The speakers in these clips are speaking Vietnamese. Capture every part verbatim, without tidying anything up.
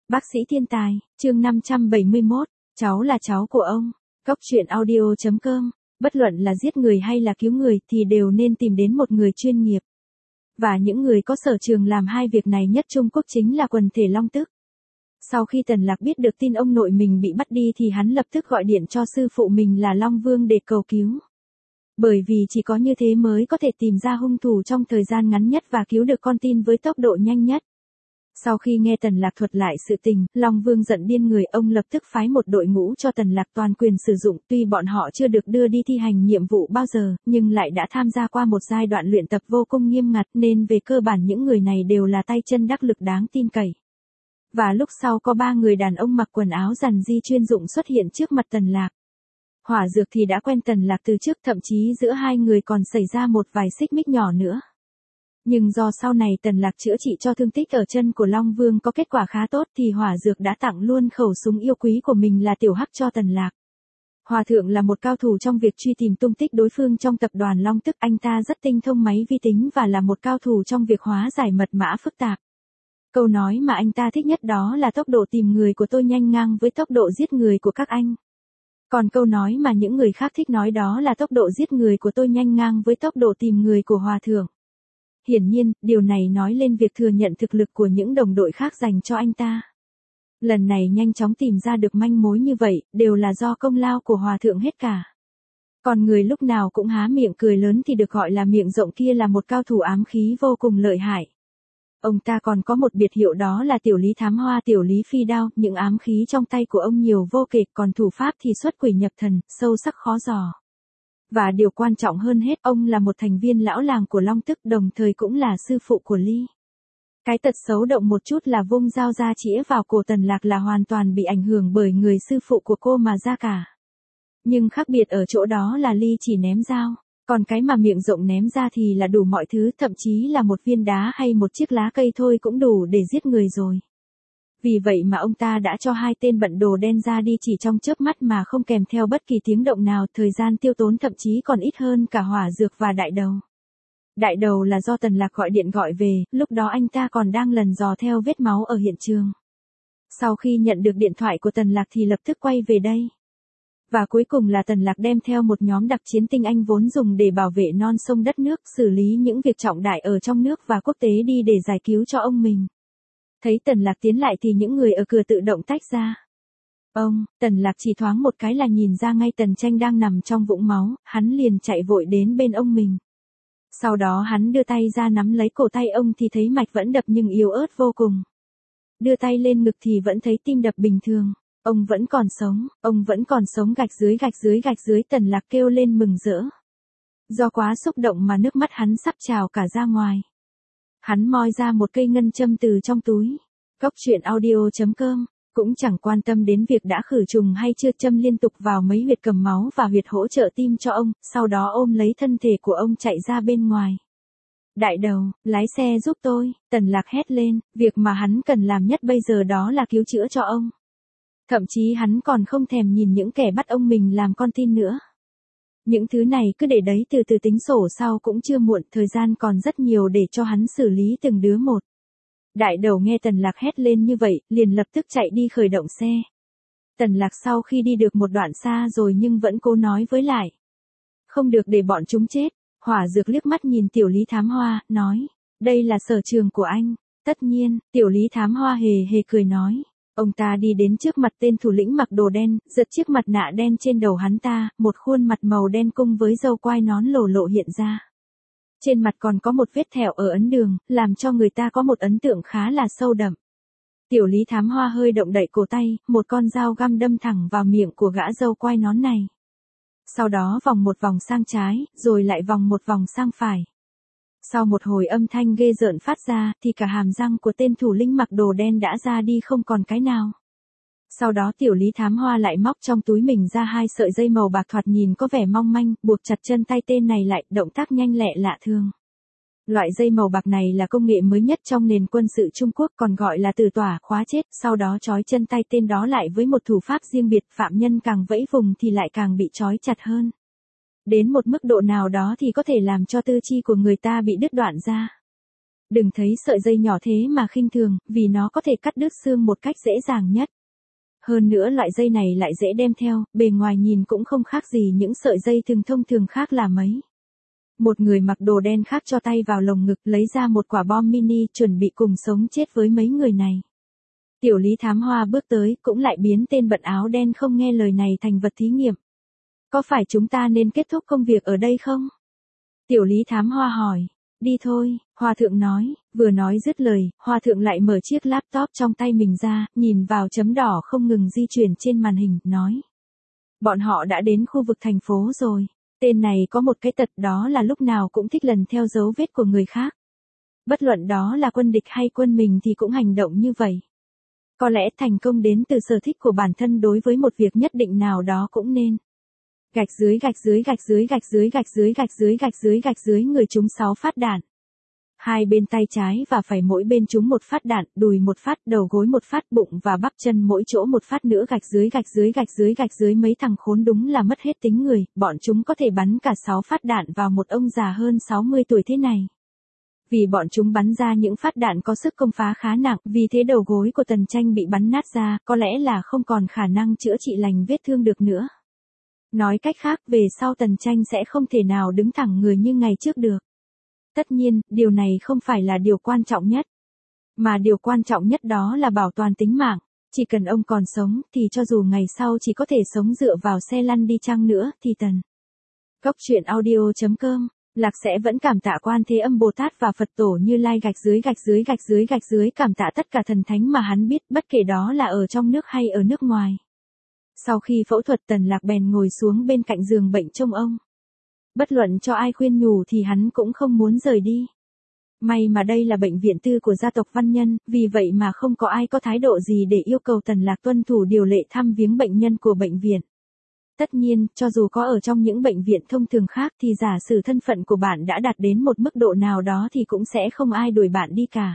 Bác sĩ thiên tài, chương năm trăm bảy mươi mốt, cháu là cháu của ông. Cốc truyện audio chấm com, bất luận là giết người hay là cứu người thì đều nên tìm đến một người chuyên nghiệp. Và những người có sở trường làm hai việc này nhất Trung Quốc chính là quần thể Long Tức. Sau khi Tần Lạc biết được tin ông nội mình bị bắt đi thì hắn lập tức gọi điện cho sư phụ mình là Long Vương để cầu cứu. Bởi vì chỉ có như thế mới có thể tìm ra hung thủ trong thời gian ngắn nhất và cứu được con tin với tốc độ nhanh nhất. Sau khi nghe Tần Lạc thuật lại sự tình, Long Vương giận điên người, ông lập tức phái một đội ngũ cho Tần Lạc toàn quyền sử dụng, tuy bọn họ chưa được đưa đi thi hành nhiệm vụ bao giờ, nhưng lại đã tham gia qua một giai đoạn luyện tập vô cùng nghiêm ngặt nên về cơ bản những người này đều là tay chân đắc lực đáng tin cậy. Và lúc sau có ba người đàn ông mặc quần áo rằn di chuyên dụng xuất hiện trước mặt Tần Lạc. Hỏa Dược thì đã quen Tần Lạc từ trước, thậm chí giữa hai người còn xảy ra một vài xích mích nhỏ nữa. Nhưng do sau này Tần Lạc chữa trị cho thương tích ở chân của Long Vương có kết quả khá tốt thì Hỏa Dược đã tặng luôn khẩu súng yêu quý của mình là Tiểu Hắc cho Tần Lạc. Hòa Thượng là một cao thủ trong việc truy tìm tung tích đối phương trong tập đoàn Long Tức, anh ta rất tinh thông máy vi tính và là một cao thủ trong việc hóa giải mật mã phức tạp. Câu nói mà anh ta thích nhất đó là tốc độ tìm người của tôi nhanh ngang với tốc độ giết người của các anh. Còn câu nói mà những người khác thích nói đó là tốc độ giết người của tôi nhanh ngang với tốc độ tìm người của Hòa Thượng. Hiển nhiên, điều này nói lên việc thừa nhận thực lực của những đồng đội khác dành cho anh ta. Lần này nhanh chóng tìm ra được manh mối như vậy, đều là do công lao của Hòa Thượng hết cả. Còn người lúc nào cũng há miệng cười lớn thì được gọi là miệng rộng kia là một cao thủ ám khí vô cùng lợi hại. Ông ta còn có một biệt hiệu đó là Tiểu Lý Thám Hoa, Tiểu Lý Phi Đao, những ám khí trong tay của ông nhiều vô kể, còn thủ pháp thì xuất quỷ nhập thần, sâu sắc khó dò. Và điều quan trọng hơn hết, ông là một thành viên lão làng của Long Tức, đồng thời cũng là sư phụ của Ly. Cái tật xấu động một chút là vung dao ra chĩa vào cổ Tần Lạc là hoàn toàn bị ảnh hưởng bởi người sư phụ của cô mà ra cả. Nhưng khác biệt ở chỗ đó là Ly chỉ ném dao, còn cái mà miệng rộng ném ra thì là đủ mọi thứ, thậm chí là một viên đá hay một chiếc lá cây thôi cũng đủ để giết người rồi. Vì vậy mà ông ta đã cho hai tên bận đồ đen ra đi chỉ trong chớp mắt mà không kèm theo bất kỳ tiếng động nào, thời gian tiêu tốn thậm chí còn ít hơn cả Hỏa Dược và Đại Đầu. Đại Đầu là do Tần Lạc gọi điện gọi về, lúc đó anh ta còn đang lần dò theo vết máu ở hiện trường. Sau khi nhận được điện thoại của Tần Lạc thì lập tức quay về đây. Và cuối cùng là Tần Lạc đem theo một nhóm đặc chiến tinh Anh vốn dùng để bảo vệ non sông đất nước, xử lý những việc trọng đại ở trong nước và quốc tế đi để giải cứu cho ông mình. Thấy Tần Lạc tiến lại thì những người ở cửa tự động tách ra. Ông, Tần Lạc chỉ thoáng một cái là nhìn ra ngay Tần Tranh đang nằm trong vũng máu, hắn liền chạy vội đến bên ông mình. Sau đó hắn đưa tay ra nắm lấy cổ tay ông thì thấy mạch vẫn đập nhưng yếu ớt vô cùng. Đưa tay lên ngực thì vẫn thấy tim đập bình thường. Ông vẫn còn sống, ông vẫn còn sống, gạch dưới gạch dưới gạch dưới, Tần Lạc kêu lên mừng rỡ. Do quá xúc động mà nước mắt hắn sắp trào cả ra ngoài. Hắn moi ra một cây ngân châm từ trong túi. Cốc truyện audio chấm com, cũng chẳng quan tâm đến việc đã khử trùng hay chưa, châm liên tục vào mấy huyệt cầm máu và huyệt hỗ trợ tim cho ông, sau đó ôm lấy thân thể của ông chạy ra bên ngoài. Đại Đầu, lái xe giúp tôi, Tần Lạc hét lên, việc mà hắn cần làm nhất bây giờ đó là cứu chữa cho ông. Thậm chí hắn còn không thèm nhìn những kẻ bắt ông mình làm con tin nữa. Những thứ này cứ để đấy từ từ tính sổ sau cũng chưa muộn, thời gian còn rất nhiều để cho hắn xử lý từng đứa một. Đại Đầu nghe Tần Lạc hét lên như vậy, liền lập tức chạy đi khởi động xe. Tần Lạc sau khi đi được một đoạn xa rồi nhưng vẫn cố nói với lại. Không được để bọn chúng chết. Hỏa Dược liếc mắt nhìn Tiểu Lý Thám Hoa, nói. Đây là sở trường của anh. Tất nhiên, Tiểu Lý Thám Hoa hề hề cười nói. Ông ta đi đến trước mặt tên thủ lĩnh mặc đồ đen, giật chiếc mặt nạ đen trên đầu hắn ta, một khuôn mặt màu đen cung với râu quai nón lồ lộ hiện ra. Trên mặt còn có một vết thẹo ở ấn đường, làm cho người ta có một ấn tượng khá là sâu đậm. Tiểu Lý Thám Hoa hơi động đậy cổ tay, một con dao găm đâm thẳng vào miệng của gã râu quai nón này. Sau đó vòng một vòng sang trái, rồi lại vòng một vòng sang phải. Sau một hồi âm thanh ghê rợn phát ra, thì cả hàm răng của tên thủ lĩnh mặc đồ đen đã ra đi không còn cái nào. Sau đó Tiểu Lý Thám Hoa lại móc trong túi mình ra hai sợi dây màu bạc thoạt nhìn có vẻ mong manh, buộc chặt chân tay tên này lại, động tác nhanh lẹ lạ thường. Loại dây màu bạc này là công nghệ mới nhất trong nền quân sự Trung Quốc, còn gọi là từ tỏa khóa chết, sau đó trói chân tay tên đó lại với một thủ pháp riêng biệt, phạm nhân càng vẫy vùng thì lại càng bị trói chặt hơn. Đến một mức độ nào đó thì có thể làm cho tư chi của người ta bị đứt đoạn ra. Đừng thấy sợi dây nhỏ thế mà khinh thường, vì nó có thể cắt đứt xương một cách dễ dàng nhất. Hơn nữa loại dây này lại dễ đem theo, bề ngoài nhìn cũng không khác gì những sợi dây thường thông thường khác là mấy. Một người mặc đồ đen khác cho tay vào lồng ngực lấy ra một quả bom mini chuẩn bị cùng sống chết với mấy người này. Tiểu Lý Thám Hoa bước tới cũng lại biến tên bận áo đen không nghe lời này thành vật thí nghiệm. Có phải chúng ta nên kết thúc công việc ở đây không? Tiểu Lý Thám Hoa hỏi. Đi thôi, Hòa Thượng nói, vừa nói dứt lời, Hòa Thượng lại mở chiếc laptop trong tay mình ra, nhìn vào chấm đỏ không ngừng di chuyển trên màn hình, nói. Bọn họ đã đến khu vực thành phố rồi. Tên này có một cái tật đó là lúc nào cũng thích lần theo dấu vết của người khác. Bất luận đó là quân địch hay quân mình thì cũng hành động như vậy. Có lẽ thành công đến từ sở thích của bản thân đối với một việc nhất định nào đó cũng nên. Gạch dưới gạch dưới gạch dưới gạch dưới gạch dưới gạch dưới gạch dưới gạch dưới người trúng sáu phát đạn. Hai bên tay trái và phải mỗi bên trúng một phát đạn, đùi một phát, đầu gối một phát, bụng và bắp chân mỗi chỗ một phát nữa gạch dưới gạch dưới gạch dưới gạch dưới mấy thằng khốn đúng là mất hết tính người, bọn chúng có thể bắn cả sáu phát đạn vào một ông già hơn sáu mươi tuổi thế này. Vì bọn chúng bắn ra những phát đạn có sức công phá khá nặng, vì thế đầu gối của Tần Tranh bị bắn nát ra, có lẽ là không còn khả năng chữa trị lành vết thương được nữa. Nói cách khác, về sau Tần Tranh sẽ không thể nào đứng thẳng người như ngày trước được. Tất nhiên, điều này không phải là điều quan trọng nhất. Mà điều quan trọng nhất đó là bảo toàn tính mạng. Chỉ cần ông còn sống, thì cho dù ngày sau chỉ có thể sống dựa vào xe lăn đi chăng nữa, thì Tần. Góc truyện audio chấm com, Lạc sẽ vẫn cảm tạ Quan Thế Âm Bồ Tát và Phật Tổ Như Lai gạch dưới gạch dưới gạch dưới gạch dưới cảm tạ tất cả thần thánh mà hắn biết, bất kể đó là ở trong nước hay ở nước ngoài. Sau khi phẫu thuật Tần Lạc bèn ngồi xuống bên cạnh giường bệnh trông ông. Bất luận cho ai khuyên nhủ thì hắn cũng không muốn rời đi. May mà đây là bệnh viện tư của gia tộc Văn Nhân, vì vậy mà không có ai có thái độ gì để yêu cầu Tần Lạc tuân thủ điều lệ thăm viếng bệnh nhân của bệnh viện. Tất nhiên, cho dù có ở trong những bệnh viện thông thường khác thì giả sử thân phận của bạn đã đạt đến một mức độ nào đó thì cũng sẽ không ai đuổi bạn đi cả.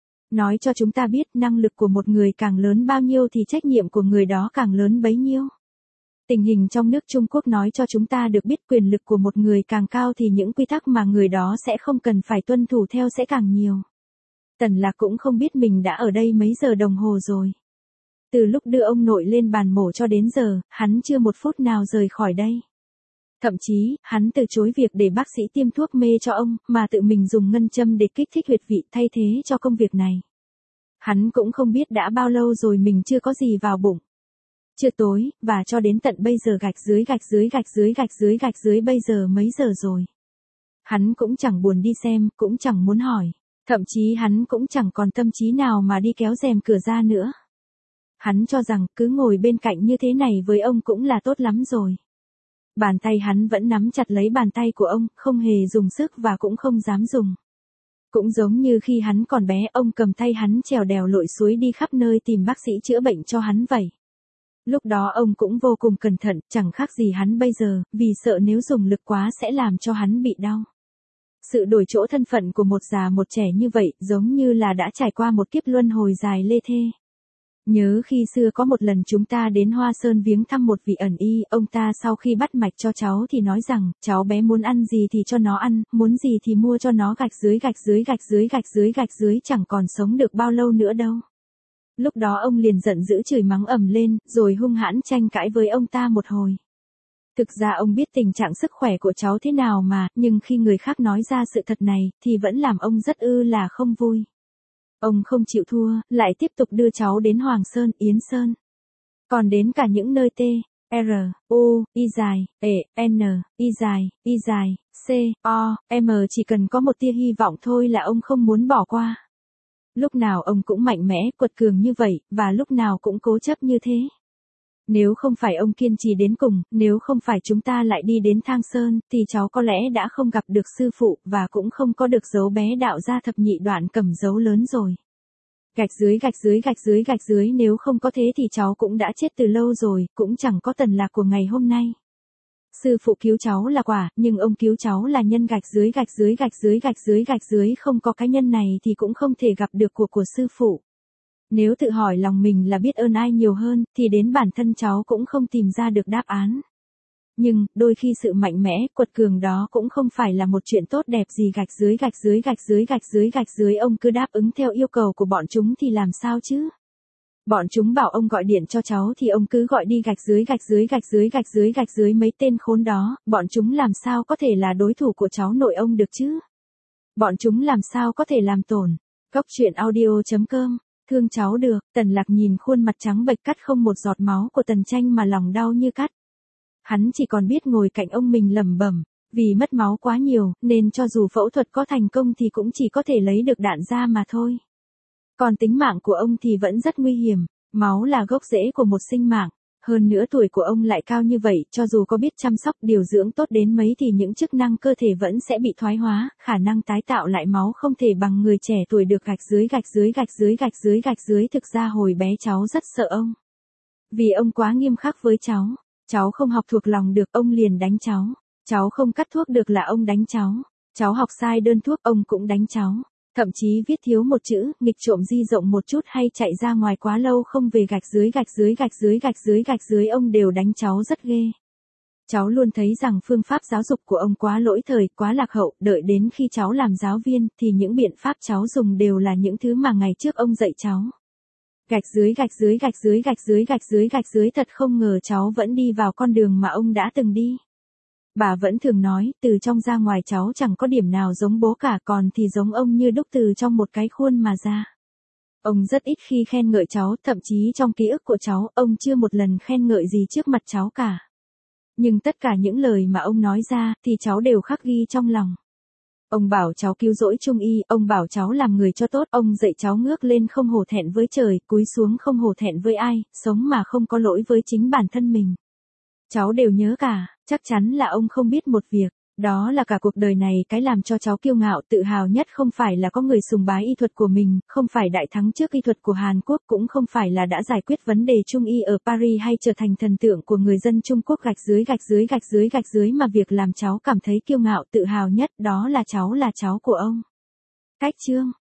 Nói cho chúng ta biết năng lực của một người càng lớn bao nhiêu thì trách nhiệm của người đó càng lớn bấy nhiêu. Tình hình trong nước Trung Quốc nói cho chúng ta được biết quyền lực của một người càng cao thì những quy tắc mà người đó sẽ không cần phải tuân thủ theo sẽ càng nhiều. Tần Lạc cũng không biết mình đã ở đây mấy giờ đồng hồ rồi. Từ lúc đưa ông nội lên bàn mổ cho đến giờ, hắn chưa một phút nào rời khỏi đây. Thậm chí, hắn từ chối việc để bác sĩ tiêm thuốc mê cho ông, mà tự mình dùng ngân châm để kích thích huyệt vị thay thế cho công việc này. Hắn cũng không biết đã bao lâu rồi mình chưa có gì vào bụng. Chưa tối, và cho đến tận bây giờ gạch dưới gạch dưới gạch dưới gạch dưới gạch dưới bây giờ mấy giờ rồi. Hắn cũng chẳng buồn đi xem, cũng chẳng muốn hỏi. Thậm chí hắn cũng chẳng còn tâm trí nào mà đi kéo rèm cửa ra nữa. Hắn cho rằng cứ ngồi bên cạnh như thế này với ông cũng là tốt lắm rồi. Bàn tay hắn vẫn nắm chặt lấy bàn tay của ông, không hề dùng sức và cũng không dám dùng. Cũng giống như khi hắn còn bé ông cầm tay hắn trèo đèo lội suối đi khắp nơi tìm bác sĩ chữa bệnh cho hắn vậy. Lúc đó ông cũng vô cùng cẩn thận, chẳng khác gì hắn bây giờ, vì sợ nếu dùng lực quá sẽ làm cho hắn bị đau. Sự đổi chỗ thân phận của một già một trẻ như vậy giống như là đã trải qua một kiếp luân hồi dài lê thê. Nhớ khi xưa có một lần chúng ta đến Hoa Sơn viếng thăm một vị ẩn y, ông ta sau khi bắt mạch cho cháu thì nói rằng, cháu bé muốn ăn gì thì cho nó ăn, muốn gì thì mua cho nó gạch dưới gạch dưới gạch dưới gạch dưới gạch dưới chẳng còn sống được bao lâu nữa đâu. Lúc đó ông liền giận dữ chửi mắng ầm lên, rồi hung hãn tranh cãi với ông ta một hồi. Thực ra ông biết tình trạng sức khỏe của cháu thế nào mà, nhưng khi người khác nói ra sự thật này, thì vẫn làm ông rất ư là không vui. Ông không chịu thua, lại tiếp tục đưa cháu đến Hoàng Sơn, Yến Sơn. Còn đến cả những nơi T, R, U, Y dài, E, N, Y dài, Y dài, C, O, M chỉ cần có một tia hy vọng thôi là ông không muốn bỏ qua. Lúc nào ông cũng mạnh mẽ, quật cường như vậy, và lúc nào cũng cố chấp như thế. Nếu không phải ông kiên trì đến cùng, nếu không phải chúng ta lại đi đến Thang Sơn, thì cháu có lẽ đã không gặp được sư phụ, và cũng không có được dấu bé đạo gia thập nhị đoạn cầm dấu lớn rồi. Gạch dưới gạch dưới gạch dưới gạch dưới nếu không có thế thì cháu cũng đã chết từ lâu rồi, cũng chẳng có Tần Lạc của ngày hôm nay. Sư phụ cứu cháu là quả, nhưng ông cứu cháu là nhân gạch dưới gạch dưới gạch dưới gạch dưới gạch dưới không có cái nhân này thì cũng không thể gặp được của của sư phụ. Nếu tự hỏi lòng mình là biết ơn ai nhiều hơn, thì đến bản thân cháu cũng không tìm ra được đáp án. Nhưng, đôi khi sự mạnh mẽ, quật cường đó cũng không phải là một chuyện tốt đẹp gì gạch dưới gạch dưới gạch dưới gạch dưới gạch dưới ông cứ đáp ứng theo yêu cầu của bọn chúng thì làm sao chứ? Bọn chúng bảo ông gọi điện cho cháu thì ông cứ gọi đi gạch dưới gạch dưới gạch dưới gạch dưới gạch dưới mấy tên khốn đó, bọn chúng làm sao có thể là đối thủ của cháu nội ông được chứ? Bọn chúng làm sao có thể làm tổn? Cốc truyện audio chấm com, thương cháu được, Tần Lạc nhìn khuôn mặt trắng bệch cắt không một giọt máu của Tần Tranh mà lòng đau như cắt. Hắn chỉ còn biết ngồi cạnh ông mình lẩm bẩm, vì mất máu quá nhiều, nên cho dù phẫu thuật có thành công thì cũng chỉ có thể lấy được đạn ra mà thôi. Còn tính mạng của ông thì vẫn rất nguy hiểm, máu là gốc rễ của một sinh mạng, hơn nữa tuổi của ông lại cao như vậy, cho dù có biết chăm sóc điều dưỡng tốt đến mấy thì những chức năng cơ thể vẫn sẽ bị thoái hóa, khả năng tái tạo lại máu không thể bằng người trẻ tuổi được gạch dưới gạch dưới gạch dưới gạch dưới gạch dưới. Thực ra hồi bé cháu rất sợ ông. Vì ông quá nghiêm khắc với cháu, cháu không học thuộc lòng được ông liền đánh cháu, cháu không cắt thuốc được là ông đánh cháu, cháu học sai đơn thuốc ông cũng đánh cháu. Thậm chí viết thiếu một chữ, nghịch trộm di rộng một chút hay chạy ra ngoài quá lâu không về gạch dưới gạch dưới gạch dưới gạch dưới gạch dưới ông đều đánh cháu rất ghê. Cháu luôn thấy rằng phương pháp giáo dục của ông quá lỗi thời, quá lạc hậu, đợi đến khi cháu làm giáo viên thì những biện pháp cháu dùng đều là những thứ mà ngày trước ông dạy cháu. Gạch dưới gạch dưới gạch dưới gạch dưới gạch dưới gạch dưới thật không ngờ cháu vẫn đi vào con đường mà ông đã từng đi. Bà vẫn thường nói, từ trong ra ngoài cháu chẳng có điểm nào giống bố cả, còn thì giống ông như đúc từ trong một cái khuôn mà ra. Ông rất ít khi khen ngợi cháu, thậm chí trong ký ức của cháu, ông chưa một lần khen ngợi gì trước mặt cháu cả. Nhưng tất cả những lời mà ông nói ra, thì cháu đều khắc ghi trong lòng. Ông bảo cháu cứu rỗi Trung Y, ông bảo cháu làm người cho tốt, ông dạy cháu ngước lên không hổ thẹn với trời, cúi xuống không hổ thẹn với ai, sống mà không có lỗi với chính bản thân mình. Cháu đều nhớ cả, chắc chắn là ông không biết một việc, đó là cả cuộc đời này cái làm cho cháu kiêu ngạo tự hào nhất không phải là có người sùng bái y thuật của mình, không phải đại thắng trước y thuật của Hàn Quốc, cũng không phải là đã giải quyết vấn đề Trung Y ở Paris hay trở thành thần tượng của người dân Trung Quốc gạch dưới gạch dưới gạch dưới gạch dưới mà việc làm cháu cảm thấy kiêu ngạo tự hào nhất đó là cháu là cháu của ông. Cách chương